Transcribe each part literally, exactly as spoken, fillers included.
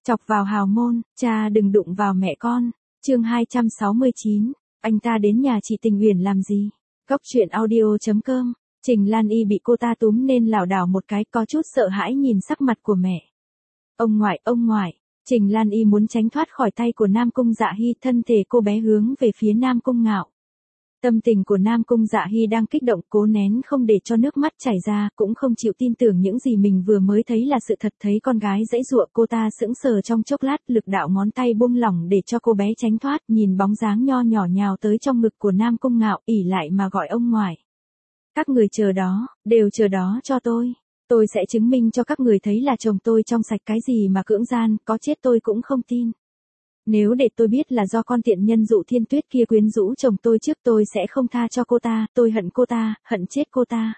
Chọc vào hào môn, cha đừng đụng vào mẹ con. Chương hai trăm sáu mươi chín, anh ta đến nhà chị Tình Uyển làm gì? Góc truyện audio chấm com. Trình Lan Y bị cô ta túm nên lảo đảo một cái, có chút sợ hãi nhìn sắc mặt của mẹ. Ông ngoại, ông ngoại. Trình Lan Y muốn tránh thoát khỏi tay của Nam Cung Dạ Hy, thân thể cô bé hướng về phía Nam Cung Ngạo. Tâm tình của Nam Cung Dạ Hy đang kích động, cố nén không để cho nước mắt chảy ra, cũng không chịu tin tưởng những gì mình vừa mới thấy là sự thật. Thấy con gái giãy giụa, cô ta sững sờ trong chốc lát, lực đạo ngón tay buông lỏng để cho cô bé tránh thoát, nhìn bóng dáng nho nhỏ nhào tới trong ngực của Nam Cung Ngạo, ỉ lại mà gọi ông ngoại. Các người chờ đó, đều chờ đó cho tôi. Tôi sẽ chứng minh cho các người thấy là chồng tôi trong sạch, cái gì mà cưỡng gian, có chết tôi cũng không tin. Nếu để tôi biết là do con tiện nhân Dụ Thiên Tuyết kia quyến rũ chồng tôi trước, tôi sẽ không tha cho cô ta, tôi hận cô ta, hận chết cô ta.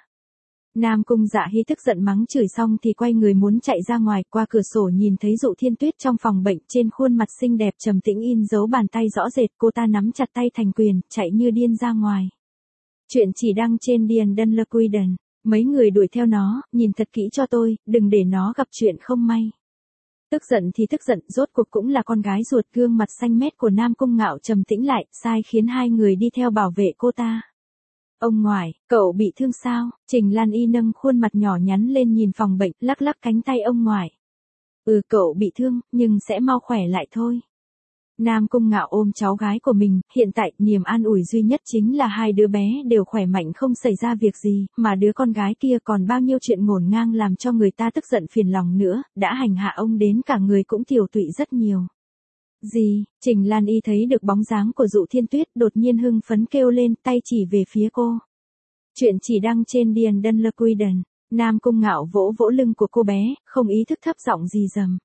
Nam Cung Dạ Hy tức giận mắng chửi xong thì quay người muốn chạy ra ngoài, qua cửa sổ nhìn thấy Dụ Thiên Tuyết trong phòng bệnh, trên khuôn mặt xinh đẹp trầm tĩnh in dấu bàn tay rõ rệt, cô ta nắm chặt tay thành quyền, chạy như điên ra ngoài. Chuyện chỉ đăng trên Điền Đân Lơ Quy Đần, mấy người đuổi theo nó, nhìn thật kỹ cho tôi, đừng để nó gặp chuyện không may. Tức giận thì tức giận, rốt cuộc cũng là con gái ruột. Gương mặt xanh mét của Nam Cung Ngạo trầm tĩnh lại, sai khiến hai người đi theo bảo vệ cô ta. Ông ngoại, cậu bị thương sao? Trình Lan Y nâng khuôn mặt nhỏ nhắn lên nhìn phòng bệnh, lắc lắc cánh tay ông ngoại. Ừ, cậu bị thương, nhưng sẽ mau khỏe lại thôi. Nam Cung Ngạo ôm cháu gái của mình, hiện tại niềm an ủi duy nhất chính là hai đứa bé đều khỏe mạnh không xảy ra việc gì, mà đứa con gái kia còn bao nhiêu chuyện ngổn ngang làm cho người ta tức giận phiền lòng nữa, đã hành hạ ông đến cả người cũng tiều tụy rất nhiều. Gì? Trình Lan Y thấy được bóng dáng của Dụ Thiên Tuyết, đột nhiên hưng phấn kêu lên, tay chỉ về phía cô. Chuyện chỉ đăng trên Điền Đân Lơ Quy Đần. Nam Cung Ngạo vỗ vỗ lưng của cô bé, không ý thức thấp giọng gì dầm.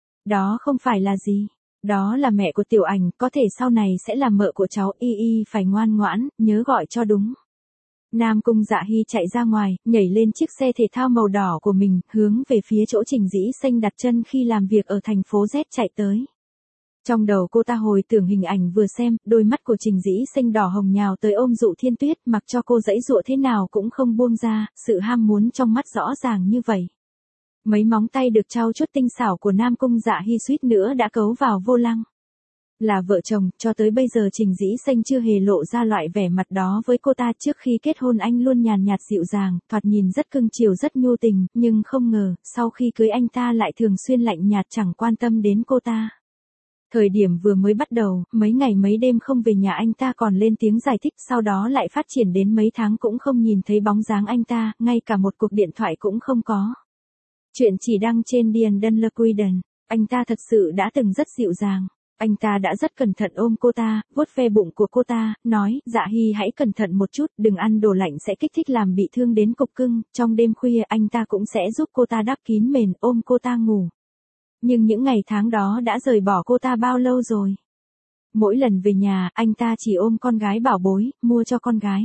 Đó không phải là gì. Đó là mẹ của Tiểu Ảnh, có thể sau này sẽ là mợ của cháu. Y Y phải ngoan ngoãn, nhớ gọi cho đúng. Nam Cung Dạ Hy chạy ra ngoài, nhảy lên chiếc xe thể thao màu đỏ của mình, hướng về phía chỗ Trình Dĩ Xanh đặt chân khi làm việc ở thành phố Z chạy tới. Trong đầu cô ta hồi tưởng hình ảnh vừa xem, đôi mắt của Trình Dĩ Xanh đỏ hồng nhào tới ôm Dụ Thiên Tuyết, mặc cho cô giãy giụa thế nào cũng không buông ra, sự ham muốn trong mắt rõ ràng như vậy. Mấy móng tay được trau chuốt tinh xảo của Nam Cung Dạ Hy suýt nữa đã cấu vào vô lăng. Là vợ chồng, cho tới bây giờ Trình Dĩ Xanh chưa hề lộ ra loại vẻ mặt đó với cô ta. Trước khi kết hôn anh luôn nhàn nhạt dịu dàng, thoạt nhìn rất cưng chiều rất nhu tình, nhưng không ngờ, sau khi cưới anh ta lại thường xuyên lạnh nhạt chẳng quan tâm đến cô ta. Thời điểm vừa mới bắt đầu, mấy ngày mấy đêm không về nhà anh ta còn lên tiếng giải thích, sau đó lại phát triển đến mấy tháng cũng không nhìn thấy bóng dáng anh ta, ngay cả một cuộc điện thoại cũng không có. Chuyện chỉ đăng trên Điền Đân Lơ Quy Đần. Anh ta thật sự đã từng rất dịu dàng. Anh ta đã rất cẩn thận ôm cô ta, vuốt ve bụng của cô ta, nói, Dạ Hy hãy cẩn thận một chút, đừng ăn đồ lạnh sẽ kích thích làm bị thương đến cục cưng. Trong đêm khuya anh ta cũng sẽ giúp cô ta đắp kín mền, ôm cô ta ngủ. Nhưng những ngày tháng đó đã rời bỏ cô ta bao lâu rồi? Mỗi lần về nhà, anh ta chỉ ôm con gái bảo bối, mua cho con gái.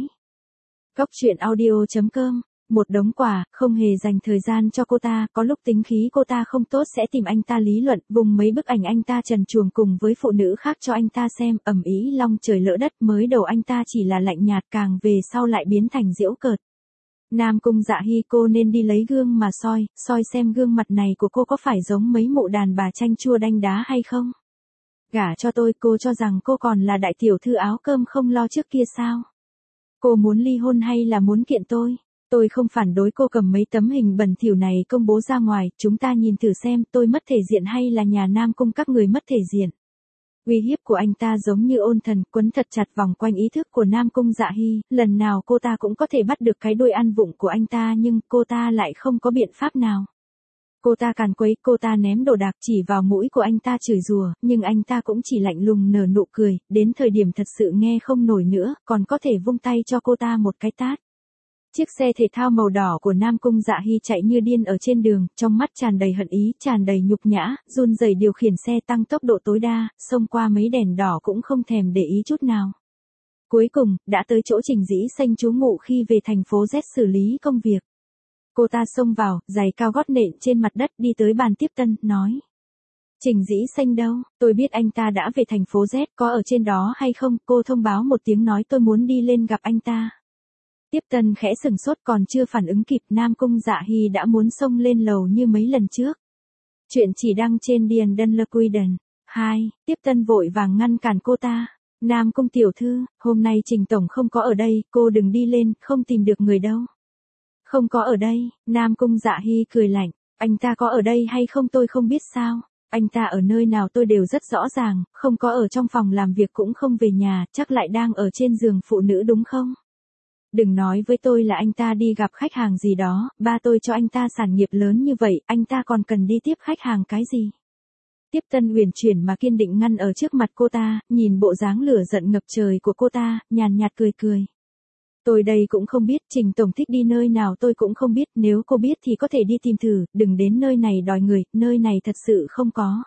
Góc truyện audio chấm com. Một đống quà, không hề dành thời gian cho cô ta, có lúc tính khí cô ta không tốt sẽ tìm anh ta lý luận, vùng mấy bức ảnh anh ta trần truồng cùng với phụ nữ khác cho anh ta xem, ầm ĩ long trời lỡ đất. Mới đầu anh ta chỉ là lạnh nhạt, càng về sau lại biến thành giễu cợt. Nam Cung Dạ Hy, cô nên đi lấy gương mà soi, soi xem gương mặt này của cô có phải giống mấy mụ đàn bà chanh chua đanh đá hay không? Gả cho tôi, cô cho rằng cô còn là đại tiểu thư áo cơm không lo trước kia sao? Cô muốn ly hôn hay là muốn kiện tôi? Tôi không phản đối cô cầm mấy tấm hình bẩn thỉu này công bố ra ngoài, chúng ta nhìn thử xem tôi mất thể diện hay là nhà Nam Cung các người mất thể diện. Uy hiếp của anh ta giống như ôn thần, quấn thật chặt vòng quanh ý thức của Nam Cung Dạ Hy, lần nào cô ta cũng có thể bắt được cái đuôi ăn vụng của anh ta, nhưng cô ta lại không có biện pháp nào. Cô ta càn quấy, cô ta ném đồ đạc chỉ vào mũi của anh ta chửi rủa, nhưng anh ta cũng chỉ lạnh lùng nở nụ cười, đến thời điểm thật sự nghe không nổi nữa, còn có thể vung tay cho cô ta một cái tát. Chiếc xe thể thao màu đỏ của Nam Cung Dạ Hy chạy như điên ở trên đường, trong mắt tràn đầy hận ý, tràn đầy nhục nhã, run rẩy điều khiển xe tăng tốc độ tối đa, xông qua mấy đèn đỏ cũng không thèm để ý chút nào. Cuối cùng, đã tới chỗ Trình Dĩ Xanh trú ngụ khi về thành phố Z xử lý công việc. Cô ta xông vào, giày cao gót nện trên mặt đất, đi tới bàn tiếp tân, nói. Trình Dĩ Xanh đâu? Tôi biết anh ta đã về thành phố Z, có ở trên đó hay không? Cô thông báo một tiếng nói tôi muốn đi lên gặp anh ta. Tiếp tân khẽ sừng sốt, còn chưa phản ứng kịp, Nam Cung Dạ Hy đã muốn xông lên lầu như mấy lần trước. Chuyện chỉ đăng trên Điền Đân Liquiden. hai. Tiếp Tân vội vàng ngăn cản cô ta. Nam Cung tiểu thư, hôm nay Trình Tổng không có ở đây, cô đừng đi lên, không tìm được người đâu. Không có ở đây, Nam Cung Dạ Hy cười lạnh, anh ta có ở đây hay không tôi không biết sao. Anh ta ở nơi nào tôi đều rất rõ ràng, không có ở trong phòng làm việc cũng không về nhà, chắc lại đang ở trên giường phụ nữ đúng không? Đừng nói với tôi là anh ta đi gặp khách hàng gì đó, ba tôi cho anh ta sản nghiệp lớn như vậy, anh ta còn cần đi tiếp khách hàng cái gì? Tiếp Tân uyển chuyển mà kiên định ngăn ở trước mặt cô ta, nhìn bộ dáng lửa giận ngập trời của cô ta, nhàn nhạt cười cười. Tôi đây cũng không biết, Trình Tổng thích đi nơi nào tôi cũng không biết, nếu cô biết thì có thể đi tìm thử, đừng đến nơi này đòi người, nơi này thật sự không có.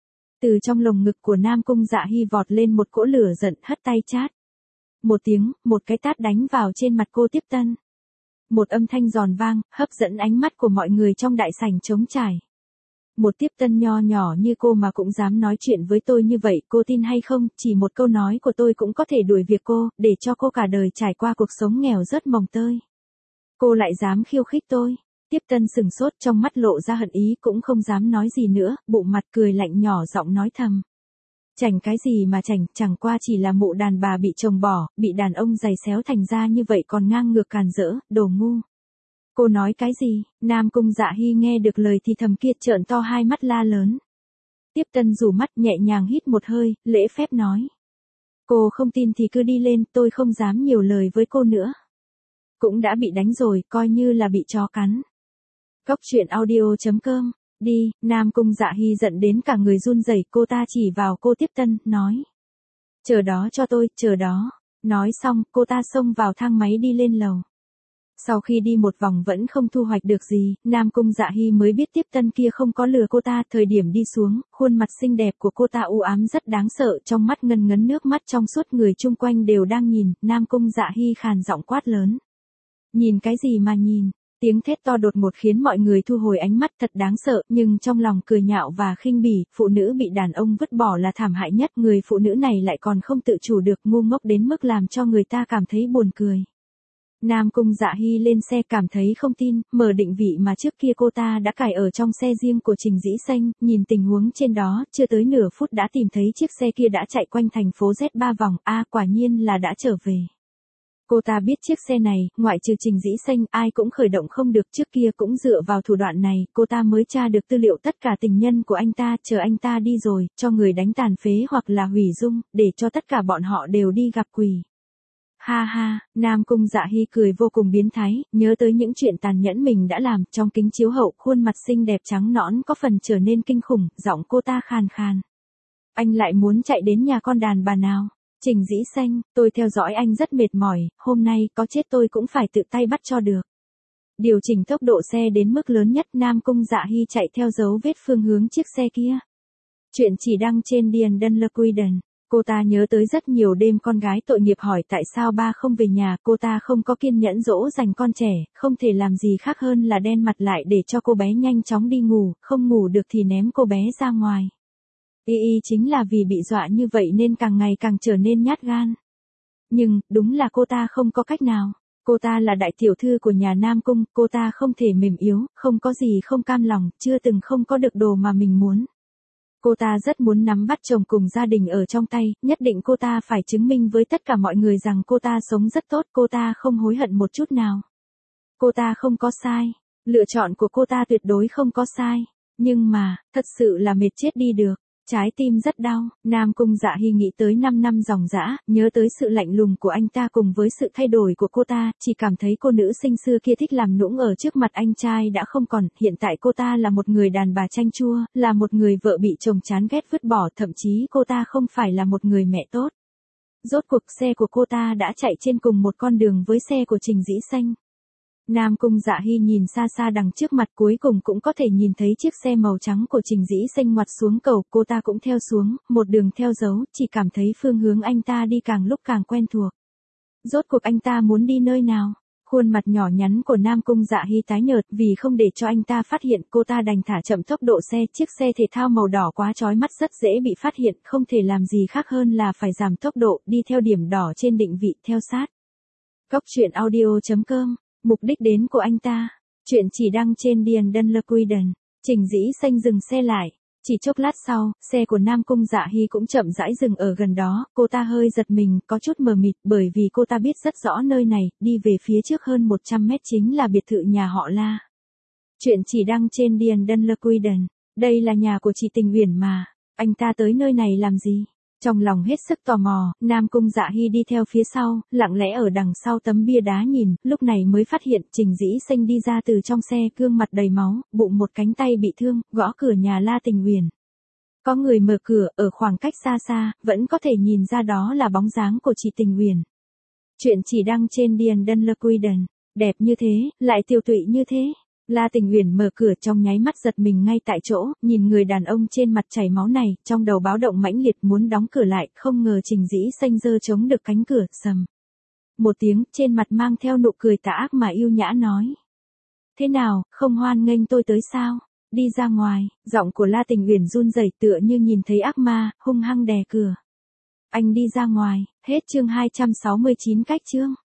Từ trong lồng ngực của Nam Cung Dạ Hy vọt lên một cỗ lửa giận, hất tay chát. Một tiếng, một cái tát đánh vào trên mặt cô Tiếp Tân. Một âm thanh giòn vang, hấp dẫn ánh mắt của mọi người trong đại sảnh trống trải. Một Tiếp Tân nho nhỏ như cô mà cũng dám nói chuyện với tôi như vậy, cô tin hay không, chỉ một câu nói của tôi cũng có thể đuổi việc cô, để cho cô cả đời trải qua cuộc sống nghèo rớt mồng tơi. Cô lại dám khiêu khích tôi. Tiếp Tân sừng sốt, trong mắt lộ ra hận ý, cũng không dám nói gì nữa, bụng mặt cười lạnh nhỏ giọng nói thầm. Chảnh cái gì mà chảnh, chẳng qua chỉ là mụ đàn bà bị chồng bỏ, bị đàn ông giày xéo thành ra như vậy còn ngang ngược càn rỡ, đồ ngu. Cô nói cái gì? Nam Cung Dạ Hy nghe được lời thì thầm kia trợn to hai mắt la lớn. Tiếp Tân rủ mắt nhẹ nhàng hít một hơi, lễ phép nói. Cô không tin thì cứ đi lên, tôi không dám nhiều lời với cô nữa. Cũng đã bị đánh rồi, coi như là bị chó cắn. Cốc truyện audio chấm com. Đi, Nam Cung Dạ Hy giận đến cả người run rẩy, cô ta chỉ vào cô Tiếp Tân, nói. Chờ đó cho tôi, chờ đó. Nói xong, cô ta xông vào thang máy đi lên lầu. Sau khi đi một vòng vẫn không thu hoạch được gì, Nam Cung Dạ Hy mới biết Tiếp Tân kia không có lừa cô ta. Thời điểm đi xuống, khuôn mặt xinh đẹp của cô ta u ám rất đáng sợ, trong mắt ngân ngấn nước mắt trong suốt, người chung quanh đều đang nhìn. Nam Cung Dạ Hy khàn giọng quát lớn. Nhìn cái gì mà nhìn? Tiếng thét to đột ngột khiến mọi người thu hồi ánh mắt, thật đáng sợ, nhưng trong lòng cười nhạo và khinh bỉ, phụ nữ bị đàn ông vứt bỏ là thảm hại nhất, người phụ nữ này lại còn không tự chủ được, ngu ngốc đến mức làm cho người ta cảm thấy buồn cười. Nam Cung Dạ Hy lên xe cảm thấy không tin, mở định vị mà trước kia cô ta đã cài ở trong xe riêng của Trình Dĩ Xanh, nhìn tình huống trên đó, chưa tới nửa phút đã tìm thấy chiếc xe kia đã chạy quanh thành phố Z ba vòng, a à, quả nhiên là đã trở về. Cô ta biết chiếc xe này, ngoại trừ Trình Dĩ Xanh, ai cũng khởi động không được, trước kia cũng dựa vào thủ đoạn này, cô ta mới tra được tư liệu tất cả tình nhân của anh ta, chờ anh ta đi rồi, cho người đánh tàn phế hoặc là hủy dung, để cho tất cả bọn họ đều đi gặp quỷ. Ha ha, Nam Cung Dạ Hy cười vô cùng biến thái, nhớ tới những chuyện tàn nhẫn mình đã làm, trong kính chiếu hậu, khuôn mặt xinh đẹp trắng nõn có phần trở nên kinh khủng, giọng cô ta khàn khàn. Anh lại muốn chạy đến nhà con đàn bà nào? Trình Dĩ Xanh, tôi theo dõi anh rất mệt mỏi, hôm nay có chết tôi cũng phải tự tay bắt cho được. Điều chỉnh tốc độ xe đến mức lớn nhất, Nam Cung Dạ Hy chạy theo dấu vết phương hướng chiếc xe kia. Chuyện chỉ đăng trên Điền Đân Liquiden. Cô ta nhớ tới rất nhiều đêm con gái tội nghiệp hỏi tại sao ba không về nhà, cô ta không có kiên nhẫn dỗ dành con trẻ, không thể làm gì khác hơn là đen mặt lại để cho cô bé nhanh chóng đi ngủ, không ngủ được thì ném cô bé ra ngoài. Y y chính là vì bị dọa như vậy nên càng ngày càng trở nên nhát gan. Nhưng, đúng là cô ta không có cách nào. Cô ta là đại tiểu thư của nhà Nam Cung, cô ta không thể mềm yếu, không có gì không cam lòng, chưa từng không có được đồ mà mình muốn. Cô ta rất muốn nắm bắt chồng cùng gia đình ở trong tay, nhất định cô ta phải chứng minh với tất cả mọi người rằng cô ta sống rất tốt, cô ta không hối hận một chút nào. Cô ta không có sai, lựa chọn của cô ta tuyệt đối không có sai, nhưng mà, thật sự là mệt chết đi được. Trái tim rất đau, Nam Cung Dạ Hy nghĩ tới năm năm dòng dã, nhớ tới sự lạnh lùng của anh ta cùng với sự thay đổi của cô ta, chỉ cảm thấy cô nữ sinh xưa kia thích làm nũng ở trước mặt anh trai đã không còn, hiện tại cô ta là một người đàn bà chanh chua, là một người vợ bị chồng chán ghét vứt bỏ, thậm chí cô ta không phải là một người mẹ tốt. Rốt cuộc xe của cô ta đã chạy trên cùng một con đường với xe của Trình Dĩ Xanh. Nam Cung Dạ Hy nhìn xa xa đằng trước mặt, cuối cùng cũng có thể nhìn thấy chiếc xe màu trắng của Trình Dĩ Xanh ngoặt xuống cầu, cô ta cũng theo xuống, một đường theo dấu, chỉ cảm thấy phương hướng anh ta đi càng lúc càng quen thuộc. Rốt cuộc anh ta muốn đi nơi nào? Khuôn mặt nhỏ nhắn của Nam Cung Dạ Hy tái nhợt, vì không để cho anh ta phát hiện, cô ta đành thả chậm tốc độ xe, chiếc xe thể thao màu đỏ quá chói mắt rất dễ bị phát hiện, không thể làm gì khác hơn là phải giảm tốc độ, đi theo điểm đỏ trên định vị, theo sát. Cốc truyện audio chấm com. Mục đích đến của anh ta. Chuyện chỉ đăng trên Điền Đân Liquiden. Trình Dĩ Xanh dừng xe lại. Chỉ chốc lát sau, xe của Nam Cung Dạ Hy cũng chậm rãi dừng ở gần đó, cô ta hơi giật mình, có chút mờ mịt, bởi vì cô ta biết rất rõ nơi này, đi về phía trước hơn một trăm mét chính là biệt thự nhà họ La. Chuyện chỉ đăng trên Điền Đân Lơ Quy Đần. Đây là nhà của chị Tình Uyển mà, anh ta tới nơi này làm gì? Trong lòng hết sức tò mò, Nam Cung Dạ Hy đi theo phía sau, lặng lẽ ở đằng sau tấm bia đá nhìn, lúc này mới phát hiện Trình Dĩ Xanh đi ra từ trong xe, gương mặt đầy máu, bụng một cánh tay bị thương, gõ cửa nhà La Tình Uyển. Có người mở cửa, ở khoảng cách xa xa, vẫn có thể nhìn ra đó là bóng dáng của chị Tình Uyển. Chuyện chỉ đăng trên Điền Đân Lơ Quy Đần. Đẹp như thế, lại tiêu tụy như thế. La Tình Uyển mở cửa trong nháy mắt giật mình ngay tại chỗ, nhìn người đàn ông trên mặt chảy máu này, trong đầu báo động mãnh liệt muốn đóng cửa lại, không ngờ Trình Dĩ Xanh giơ chống được cánh cửa, sầm. Một tiếng, trên mặt mang theo nụ cười tà ác mà yêu nhã nói. Thế nào, không hoan nghênh tôi tới sao? Đi ra ngoài, giọng của La Tình Uyển run rẩy tựa như nhìn thấy ác ma, hung hăng đè cửa. Anh đi ra ngoài, hết chương hai trăm sáu mươi chín cách chương.